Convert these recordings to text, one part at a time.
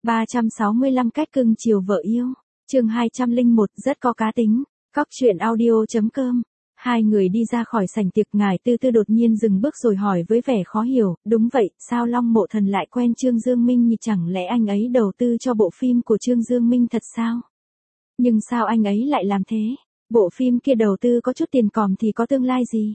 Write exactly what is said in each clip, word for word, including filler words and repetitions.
ba trăm sáu mươi lăm cách cưng chiều vợ yêu. Chương hai trăm lẻ một rất có cá tính. Cóc truyện audio chấm com. Hai người đi ra khỏi sảnh tiệc, Ngải Tư Tư đột nhiên dừng bước rồi hỏi với vẻ khó hiểu, đúng vậy, sao Long Mộ Thần lại quen Trương Dương Minh nhỉ, chẳng lẽ anh ấy đầu tư cho bộ phim của Trương Dương Minh thật sao? Nhưng sao anh ấy lại làm thế? Bộ phim kia đầu tư có chút tiền còm thì có tương lai gì?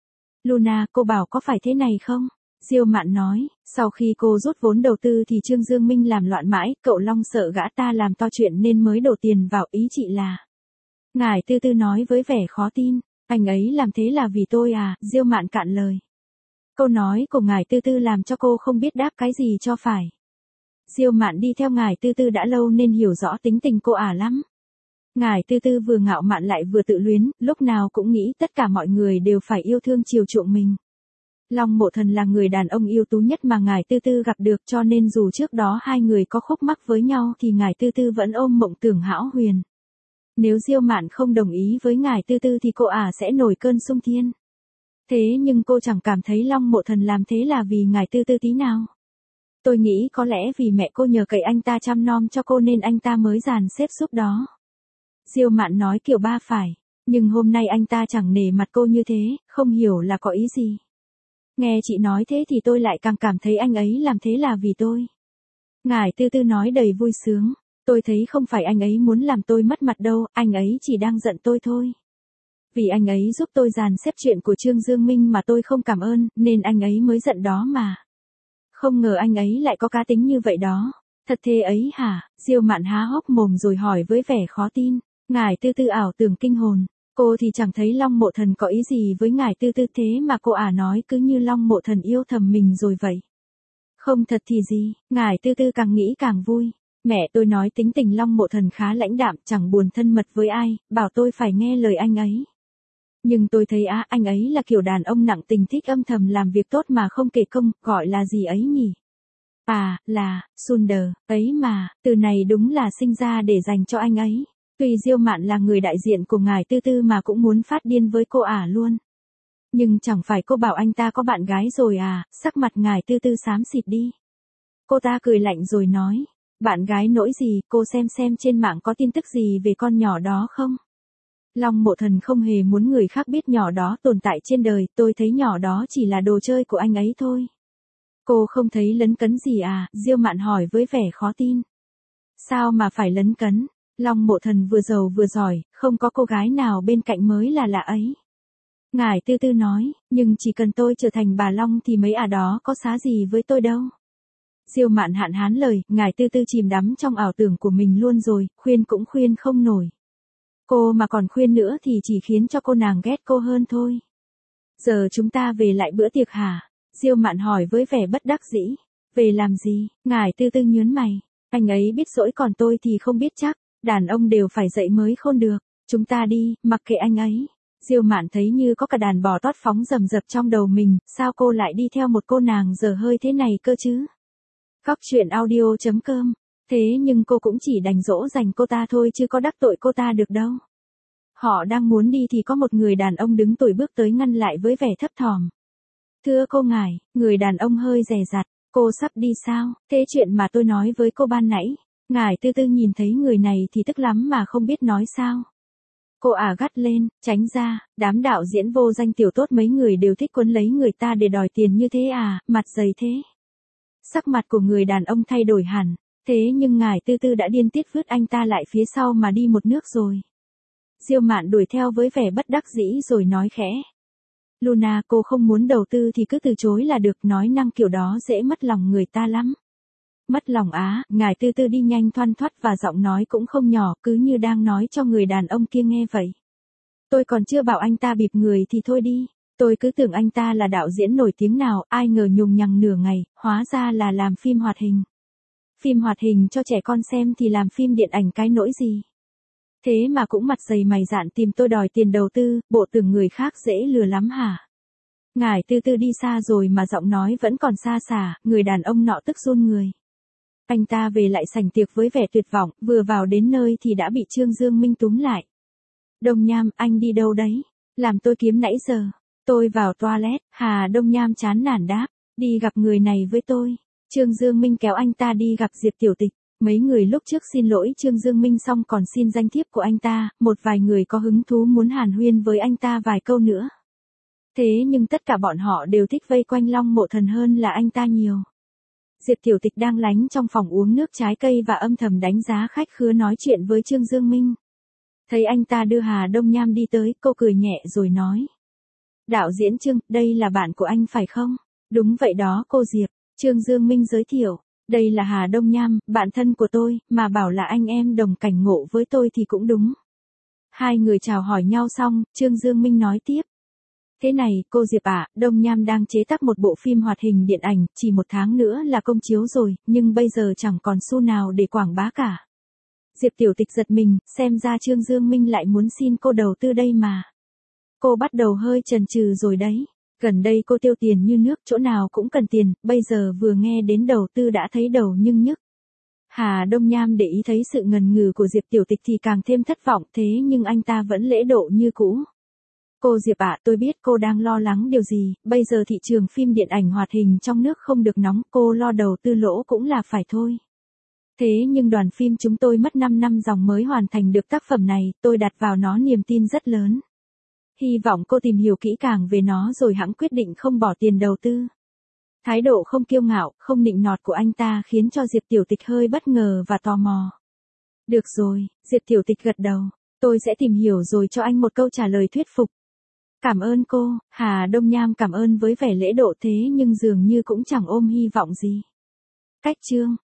Luna, cô bảo có phải thế này không? Diêu Mạn nói, sau khi cô rút vốn đầu tư thì Trương Dương Minh làm loạn mãi, cậu Long sợ gã ta làm to chuyện nên mới đổ tiền vào, ý chị là. Ngải Tư Tư nói với vẻ khó tin, anh ấy làm thế là vì tôi à, Diêu Mạn cạn lời. Câu nói của Ngải Tư Tư làm cho cô không biết đáp cái gì cho phải. Diêu Mạn đi theo Ngải Tư Tư đã lâu nên hiểu rõ tính tình cô ả lắm. Ngải Tư Tư vừa ngạo mạn lại vừa tự luyến, lúc nào cũng nghĩ tất cả mọi người đều phải yêu thương chiều chuộng mình. Long Mộ Thần là người đàn ông ưu tú nhất mà Ngải Tư Tư gặp được, cho nên dù trước đó hai người có khúc mắc với nhau thì Ngải Tư Tư vẫn ôm mộng tưởng hão huyền. Nếu Diêu Mạn không đồng ý với Ngải Tư Tư thì cô ả sẽ nổi cơn xung thiên. Thế nhưng cô chẳng cảm thấy Long Mộ Thần làm thế là vì Ngải Tư Tư tí nào. Tôi nghĩ có lẽ vì mẹ cô nhờ cậy anh ta chăm nom cho cô nên anh ta mới dàn xếp giúp đó. Diêu Mạn nói kiểu ba phải, nhưng hôm nay anh ta chẳng nể mặt cô như thế, không hiểu là có ý gì. Nghe chị nói thế thì tôi lại càng cảm thấy anh ấy làm thế là vì tôi. Ngải Tư Tư nói đầy vui sướng, tôi thấy không phải anh ấy muốn làm tôi mất mặt đâu, anh ấy chỉ đang giận tôi thôi. Vì anh ấy giúp tôi dàn xếp chuyện của Trương Dương Minh mà tôi không cảm ơn, nên anh ấy mới giận đó mà. Không ngờ anh ấy lại có cá tính như vậy đó. Thật thế ấy hả? Diêu Mạn há hốc mồm rồi hỏi với vẻ khó tin. Ngải Tư Tư ảo tưởng kinh hồn. Cô thì chẳng thấy Long Mộ Thần có ý gì với Ngải Tư Tư, thế mà cô ả nói cứ như Long Mộ Thần yêu thầm mình rồi vậy. Không thật thì gì, Ngải Tư Tư càng nghĩ càng vui. Mẹ tôi nói tính tình Long Mộ Thần khá lãnh đạm, chẳng buồn thân mật với ai, bảo tôi phải nghe lời anh ấy. Nhưng tôi thấy á, anh ấy là kiểu đàn ông nặng tình, thích âm thầm làm việc tốt mà không kể công, gọi là gì ấy nhỉ? À, là, Sunder, ấy mà, từ này đúng là sinh ra để dành cho anh ấy. Tuy Diêu Mạn là người đại diện của Ngải Tư Tư mà cũng muốn phát điên với cô ả luôn. Nhưng chẳng phải cô bảo anh ta có bạn gái rồi à, sắc mặt Ngải Tư Tư xám xịt đi. Cô ta cười lạnh rồi nói, bạn gái nỗi gì, cô xem xem trên mạng có tin tức gì về con nhỏ đó không? Long Mộ Thần không hề muốn người khác biết nhỏ đó tồn tại trên đời, tôi thấy nhỏ đó chỉ là đồ chơi của anh ấy thôi. Cô không thấy lấn cấn gì à, Diêu Mạn hỏi với vẻ khó tin. Sao mà phải lấn cấn? Long Mộ Thần vừa giàu vừa giỏi, không có cô gái nào bên cạnh mới là lạ ấy. Ngải Tư Tư nói, nhưng chỉ cần tôi trở thành bà Long thì mấy ả đó có xá gì với tôi đâu. Diêu Mạn hạn hán lời, Ngải Tư Tư chìm đắm trong ảo tưởng của mình luôn rồi, khuyên cũng khuyên không nổi. Cô mà còn khuyên nữa thì chỉ khiến cho cô nàng ghét cô hơn thôi. Giờ chúng ta về lại bữa tiệc hả? Diêu Mạn hỏi với vẻ bất đắc dĩ. Về làm gì? Ngải Tư Tư nhớn mày. Anh ấy biết dỗi còn tôi thì không biết chắc. Đàn ông đều phải dậy mới khôn được. Chúng ta đi, mặc kệ anh ấy. Diêu Mạn thấy như có cả đàn bò tót phóng rầm rập trong đầu mình. Sao cô lại đi theo một cô nàng dở hơi thế này cơ chứ? Cóc truyện audio chấm com. Thế nhưng cô cũng chỉ đành dỗ dành cô ta thôi chứ có đắc tội cô ta được đâu. Họ đang muốn đi thì có một người đàn ông đứng tuổi bước tới ngăn lại với vẻ thấp thỏm. Thưa cô Ngải, người đàn ông hơi dè dặt, cô sắp đi sao? Thế chuyện mà tôi nói với cô ban nãy. Ngải Tư Tư nhìn thấy người này thì tức lắm mà không biết nói sao. Cô ả gắt lên, tránh ra, đám đạo diễn vô danh tiểu tốt mấy người đều thích quấn lấy người ta để đòi tiền như thế à, mặt dày thế. Sắc mặt của người đàn ông thay đổi hẳn, thế nhưng Ngải Tư Tư đã điên tiết vứt anh ta lại phía sau mà đi một nước rồi. Diêu Mạn đuổi theo với vẻ bất đắc dĩ rồi nói khẽ. Luna, cô không muốn đầu tư thì cứ từ chối là được, nói năng kiểu đó dễ mất lòng người ta lắm. Mất lòng á, Ngải Tư Tư đi nhanh thoăn thoắt và giọng nói cũng không nhỏ, cứ như đang nói cho người đàn ông kia nghe vậy. Tôi còn chưa bảo anh ta bịp người thì thôi đi. Tôi cứ tưởng anh ta là đạo diễn nổi tiếng nào, ai ngờ nhùng nhằng nửa ngày, hóa ra là làm phim hoạt hình. Phim hoạt hình cho trẻ con xem thì làm phim điện ảnh cái nỗi gì. Thế mà cũng mặt dày mày dạn tìm tôi đòi tiền đầu tư, bộ tưởng người khác dễ lừa lắm hả? Ngải Tư Tư đi xa rồi mà giọng nói vẫn còn xa xả, người đàn ông nọ tức run người. Anh ta về lại sảnh tiệc với vẻ tuyệt vọng, vừa vào đến nơi thì đã bị Trương Dương Minh túm lại. Đông Nham, anh đi đâu đấy? Làm tôi kiếm nãy giờ. Tôi vào toilet, Hà Đông Nham chán nản đáp, đi gặp người này với tôi. Trương Dương Minh kéo anh ta đi gặp Diệp Tiểu Tịch. Mấy người lúc trước xin lỗi Trương Dương Minh xong còn xin danh thiếp của anh ta, một vài người có hứng thú muốn hàn huyên với anh ta vài câu nữa. Thế nhưng tất cả bọn họ đều thích vây quanh Long Mộ Thần hơn là anh ta nhiều. Diệp Tiểu Tịch đang lánh trong phòng uống nước trái cây và âm thầm đánh giá khách khứa nói chuyện với Trương Dương Minh. Thấy anh ta đưa Hà Đông Nham đi tới, cô cười nhẹ rồi nói. Đạo diễn Trương, đây là bạn của anh phải không? Đúng vậy đó cô Diệp, Trương Dương Minh giới thiệu. Đây là Hà Đông Nham, bạn thân của tôi, mà bảo là anh em đồng cảnh ngộ với tôi thì cũng đúng. Hai người chào hỏi nhau xong, Trương Dương Minh nói tiếp. Thế này, cô Diệp ạ, Đông Nham đang chế tác một bộ phim hoạt hình điện ảnh, chỉ một tháng nữa là công chiếu rồi, nhưng bây giờ chẳng còn xu nào để quảng bá cả. Diệp Tiểu Tịch giật mình, xem ra Trương Dương Minh lại muốn xin cô đầu tư đây mà. Cô bắt đầu hơi chần chừ rồi đấy. Gần đây cô tiêu tiền như nước, chỗ nào cũng cần tiền, bây giờ vừa nghe đến đầu tư đã thấy đầu nhưng nhức. Hà Đông Nham để ý thấy sự ngần ngừ của Diệp Tiểu Tịch thì càng thêm thất vọng, thế nhưng anh ta vẫn lễ độ như cũ. Cô Diệp ạ, tôi biết cô đang lo lắng điều gì, bây giờ thị trường phim điện ảnh hoạt hình trong nước không được nóng, cô lo đầu tư lỗ cũng là phải thôi. Thế nhưng đoàn phim chúng tôi mất năm năm dòng mới hoàn thành được tác phẩm này, tôi đặt vào nó niềm tin rất lớn. Hy vọng cô tìm hiểu kỹ càng về nó rồi hẵng quyết định không bỏ tiền đầu tư. Thái độ không kiêu ngạo, không nịnh nọt của anh ta khiến cho Diệp Tiểu Tịch hơi bất ngờ và tò mò. Được rồi, Diệp Tiểu Tịch gật đầu, tôi sẽ tìm hiểu rồi cho anh một câu trả lời thuyết phục. Cảm ơn cô, Hà Đông Nham cảm ơn với vẻ lễ độ thế nhưng dường như cũng chẳng ôm hy vọng gì. Cách chương